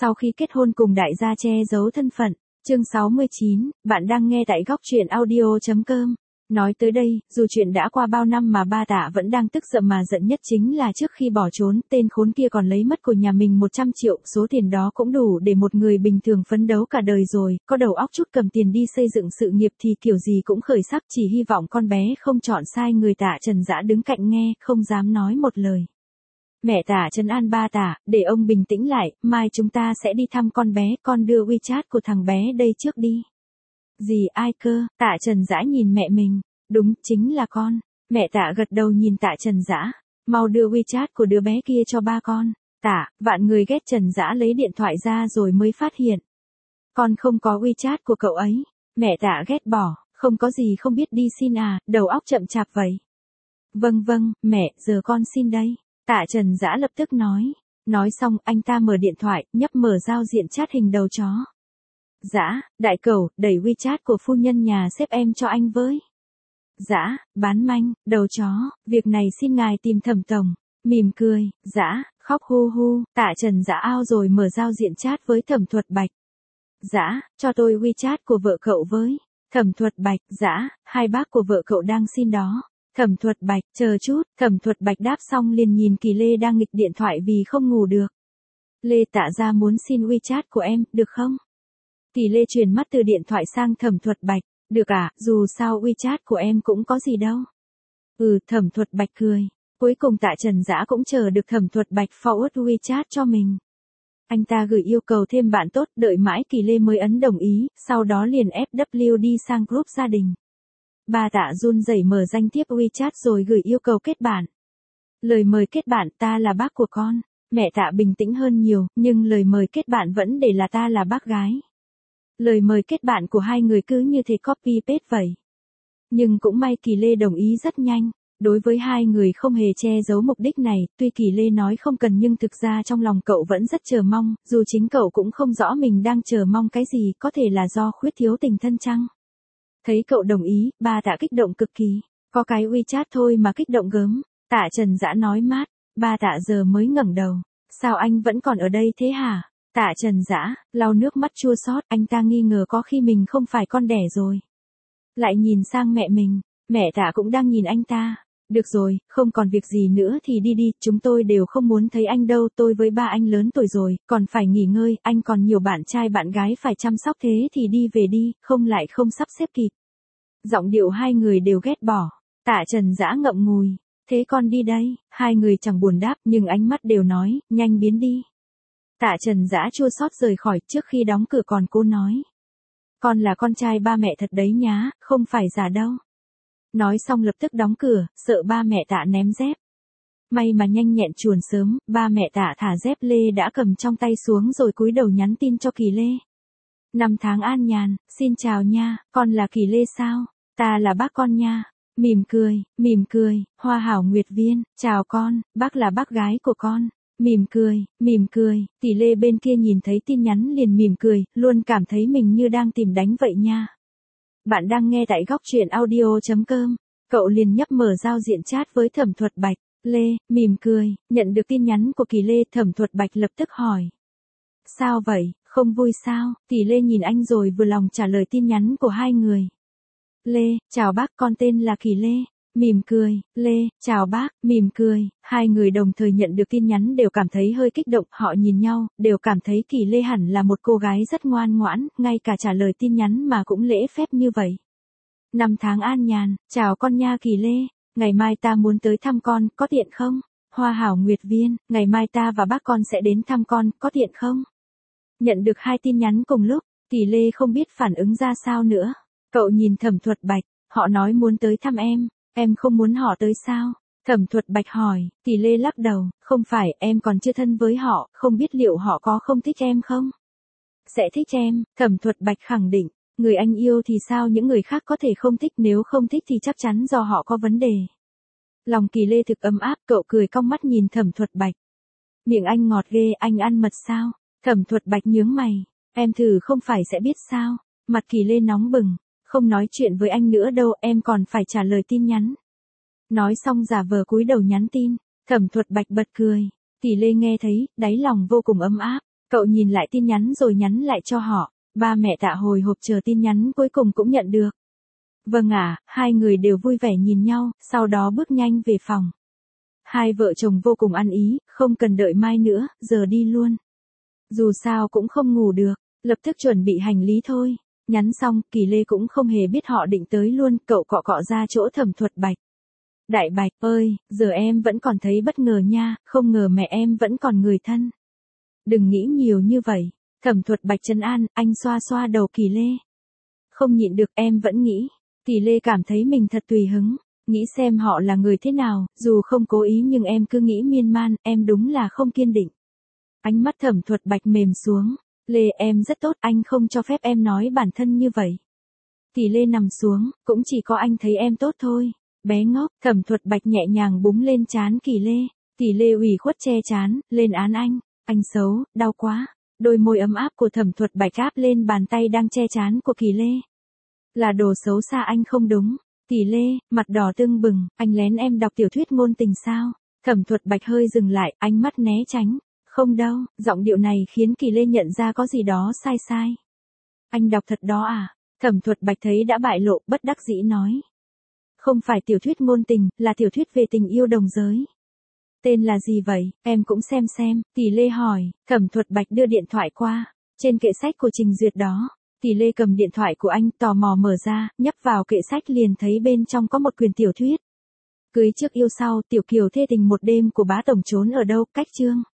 Sau khi kết hôn cùng đại gia che giấu thân phận. Chương 69, bạn đang nghe tại góc truyện audio.com. Nói tới đây, dù chuyện đã qua bao năm mà ba Tạ vẫn đang tức giận, mà giận nhất chính là trước khi bỏ trốn, tên khốn kia còn lấy mất của nhà mình 100 triệu, số tiền đó cũng đủ để một người bình thường phấn đấu cả đời rồi, có đầu óc chút cầm tiền đi xây dựng sự nghiệp thì kiểu gì cũng khởi sắc, chỉ hy vọng con bé không chọn sai người. Tạ Trần Dã đứng cạnh nghe, không dám nói một lời. Mẹ Tạ trấn an ba Tạ, để ông bình tĩnh lại, mai chúng ta sẽ đi thăm con bé, con đưa WeChat của thằng bé đây trước đi. Gì ai cơ? Tạ Trần Dã nhìn mẹ mình. Đúng, chính là con. Mẹ Tạ gật đầu nhìn Tạ Trần Dã. Mau đưa WeChat của đứa bé kia cho ba con. Tạ, vạn người ghét. Trần Dã lấy điện thoại ra rồi mới phát hiện. Con không có WeChat của cậu ấy. Mẹ Tạ ghét bỏ, không có gì không biết đi xin à, đầu óc chậm chạp vậy. Vâng, mẹ, giờ con xin đây. Tạ Trần Dã lập tức nói. Nói xong, anh ta mở điện thoại, nhấp mở giao diện chat hình đầu chó. Dã, đại cẩu, đẩy WeChat của phu nhân nhà sếp em cho anh với. Dã, bán manh, đầu chó, việc này xin ngài tìm Thẩm tổng. Mỉm cười, Dã, khóc hu hu. Tạ Trần Dã ao rồi mở giao diện chat với Thẩm Thuật Bạch. Dã, cho tôi WeChat của vợ cậu với. Thẩm Thuật Bạch, Dã, hai bác của vợ cậu đang xin đó. Thẩm Thuật Bạch, chờ chút. Thẩm Thuật Bạch đáp xong liền nhìn Kỳ Lê đang nghịch điện thoại vì không ngủ được. Lê, Tạ gia muốn xin WeChat của em, được không? Kỳ Lê chuyển mắt từ điện thoại sang Thẩm Thuật Bạch. Được à, dù sao WeChat của em cũng có gì đâu. Thẩm Thuật Bạch cười. Cuối cùng Tạ Trần Dã cũng chờ được Thẩm Thuật Bạch forward WeChat cho mình. Anh ta gửi yêu cầu thêm bạn tốt, đợi mãi Kỳ Lê mới ấn đồng ý, sau đó liền FW đi sang group gia đình. Ba Tạ run rẩy mở danh thiếp WeChat rồi gửi yêu cầu kết bạn. Lời mời kết bạn, ta là bác của con. Mẹ Tạ bình tĩnh hơn nhiều, nhưng lời mời kết bạn vẫn để là ta là bác gái. Lời mời kết bạn của hai người cứ như thế copy paste vậy. Nhưng cũng may Kỳ Lê đồng ý rất nhanh. Đối với hai người không hề che giấu mục đích này, tuy Kỳ Lê nói không cần nhưng thực ra trong lòng cậu vẫn rất chờ mong, dù chính cậu cũng không rõ mình đang chờ mong cái gì, có thể là do khuyết thiếu tình thân chăng? Thấy cậu đồng ý, ba Tạ kích động cực kỳ. Có cái WeChat thôi mà kích động gớm. Tạ Trần Dã nói mát. Ba Tạ giờ mới ngẩng đầu. Sao anh vẫn còn ở đây thế hả? Tạ Trần Dã lau nước mắt chua xót, anh ta nghi ngờ có khi mình không phải con đẻ rồi. Lại nhìn sang mẹ mình, mẹ Tạ cũng đang nhìn anh ta. Được rồi, không còn việc gì nữa thì đi đi, chúng tôi đều không muốn thấy anh đâu, tôi với ba anh lớn tuổi rồi, còn phải nghỉ ngơi, anh còn nhiều bạn trai bạn gái phải chăm sóc, thế thì đi về đi, không lại không sắp xếp kịp. Giọng điệu hai người đều ghét bỏ. Tạ Trần Dã ngậm ngùi. Thế con đi đây. Hai người chẳng buồn đáp nhưng ánh mắt đều nói, nhanh biến đi. Tạ Trần Dã chua xót rời khỏi, trước khi đóng cửa còn cô nói. Con là con trai ba mẹ thật đấy nhá, không phải giả đâu. Nói xong lập tức đóng cửa, sợ ba mẹ Tạ ném dép. May mà nhanh nhẹn chuồn sớm, ba mẹ Tạ thả dép Lê đã cầm trong tay xuống rồi cúi đầu nhắn tin cho Kỳ Lê. 5 tháng an nhàn, xin chào nha, con là Kỳ Lê sao? Ta là bác con nha. Mỉm cười, Hoa Hảo Nguyệt Viên, chào con, bác là bác gái của con. Mỉm cười, Kỳ Lê bên kia nhìn thấy tin nhắn liền mỉm cười, luôn cảm thấy mình như đang tìm đánh vậy nha. Bạn đang nghe tại góc truyện audio.com, cậu liền nhấp mở giao diện chat với Thẩm Thuật Bạch. Lê, mỉm cười, nhận được tin nhắn của Kỳ Lê, Thẩm Thuật Bạch lập tức hỏi. Sao vậy, không vui sao? Kỳ Lê nhìn anh rồi vừa lòng trả lời tin nhắn của hai người. Lê, chào bác, con tên là Kỳ Lê. Mỉm cười, Lê, chào bác, mỉm cười. Hai người đồng thời nhận được tin nhắn đều cảm thấy hơi kích động, họ nhìn nhau, đều cảm thấy Kỳ Lê hẳn là một cô gái rất ngoan ngoãn, ngay cả trả lời tin nhắn mà cũng lễ phép như vậy. 5 tháng an nhàn, chào con nha Kỳ Lê, ngày mai ta muốn tới thăm con, có tiện không? Hoa Hảo Nguyệt Viên, ngày mai ta và bác con sẽ đến thăm con, có tiện không? Nhận được hai tin nhắn cùng lúc, Kỳ Lê không biết phản ứng ra sao nữa. Cậu nhìn Thẩm Thuật Bạch, họ nói muốn tới thăm em không muốn họ tới sao? Thẩm Thuật Bạch hỏi, Kỳ Lê lắc đầu, không phải, em còn chưa thân với họ, không biết liệu họ có không thích em không? Sẽ thích em, Thẩm Thuật Bạch khẳng định, người anh yêu thì sao những người khác có thể không thích, nếu không thích thì chắc chắn do họ có vấn đề. Lòng Kỳ Lê thực ấm áp, cậu cười cong mắt nhìn Thẩm Thuật Bạch. Miệng anh ngọt ghê, anh ăn mật sao? Thẩm Thuật Bạch nhướng mày, em thử không phải sẽ biết sao? Mặt Kỳ Lê nóng bừng, không nói chuyện với anh nữa đâu, em còn phải trả lời tin nhắn. Nói xong giả vờ cúi đầu nhắn tin, Thẩm Thuật Bạch bật cười. Kỳ Lê nghe thấy, đáy lòng vô cùng ấm áp. Cậu nhìn lại tin nhắn rồi nhắn lại cho họ. Ba mẹ Tạ hồi hộp chờ tin nhắn cuối cùng cũng nhận được. Vâng ạ, hai người đều vui vẻ nhìn nhau, sau đó bước nhanh về phòng. Hai vợ chồng vô cùng ăn ý, không cần đợi mai nữa, giờ đi luôn. Dù sao cũng không ngủ được, lập tức chuẩn bị hành lý thôi. Nhắn xong, Kỳ Lê cũng không hề biết họ định tới luôn, cậu cọ cọ ra chỗ Thẩm Thuật Bạch. Đại Bạch ơi, giờ em vẫn còn thấy bất ngờ nha, không ngờ mẹ em vẫn còn người thân. Đừng nghĩ nhiều như vậy. Thẩm Thuật Bạch trấn an, anh xoa xoa đầu Kỳ Lê. Không nhịn được, em vẫn nghĩ. Kỳ Lê cảm thấy mình thật tùy hứng, nghĩ xem họ là người thế nào, dù không cố ý nhưng em cứ nghĩ miên man, em đúng là không kiên định. Ánh mắt Thẩm Thuật Bạch mềm xuống. Lê em rất tốt, anh không cho phép em nói bản thân như vậy. Kỳ Lê nằm xuống, cũng chỉ có anh thấy em tốt thôi. Bé ngốc, Thẩm Thuật Bạch nhẹ nhàng búng lên trán Kỳ Lê. Kỳ Lê ủy khuất che trán, lên án anh xấu, đau quá. Đôi môi ấm áp của Thẩm Thuật Bạch áp lên bàn tay đang che trán của Kỳ Lê. Là đồ xấu xa anh không đúng. Kỳ Lê, mặt đỏ tưng bừng, anh lén em đọc tiểu thuyết ngôn tình sao? Thẩm Thuật Bạch hơi dừng lại, ánh mắt né tránh. Không đâu, giọng điệu này khiến Kỳ Lê nhận ra có gì đó sai sai. Anh đọc thật đó à? Thẩm Thuật Bạch thấy đã bại lộ, bất đắc dĩ nói. Không phải tiểu thuyết ngôn tình, là tiểu thuyết về tình yêu đồng giới. Tên là gì vậy, em cũng xem. Kỳ Lê hỏi, Thẩm Thuật Bạch đưa điện thoại qua. Trên kệ sách của Trình Duyệt đó. Kỳ Lê cầm điện thoại của anh, tò mò mở ra, nhấp vào kệ sách liền thấy bên trong có một quyển tiểu thuyết. Cưới trước yêu sau, tiểu kiều thê tình một đêm của bá tổng trốn ở đâu, cách chương.